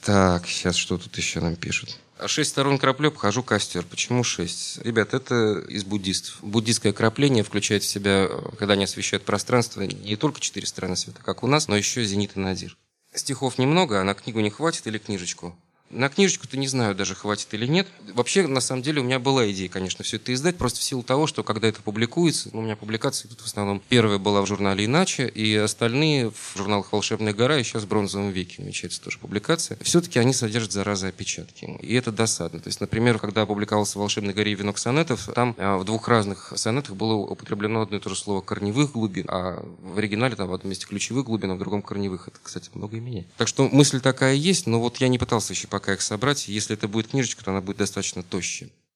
Так, сейчас что тут еще нам пишут? 6 сторон краплю, обхожу костер. Почему 6? Ребят, это из буддистов. Буддистское крапление включает в себя, когда они освещают пространство, не только 4 стороны света, как у нас, но еще зенит и надир. Стихов немного, а на книгу не хватит или книжечку? На книжечку-то не знаю, даже хватит или нет. Вообще, на самом деле, у меня была идея, конечно, все это издать, просто в силу того, что когда это публикуется, у меня публикации идут в основном. Первая была в журнале «Иначе», и остальные в журналах «Волшебная гора» и сейчас в «Бронзовом веке» намечается тоже публикация. Все-таки они содержат, заразы, опечатки. И это досадно. То есть, например, когда опубликовался в «Волшебной горе» «Венок сонетов», там в 2 разных сонетах было употреблено одно и то же слово «корневых глубин», а в оригинале там в одном месте «ключевых глубин», а в другом «корневых». Это, кстати, многое меняет. Так что мысль такая есть, но вот я не пытался еще пока их собрать. Если это будет книжечка, то она будет достаточно тощая.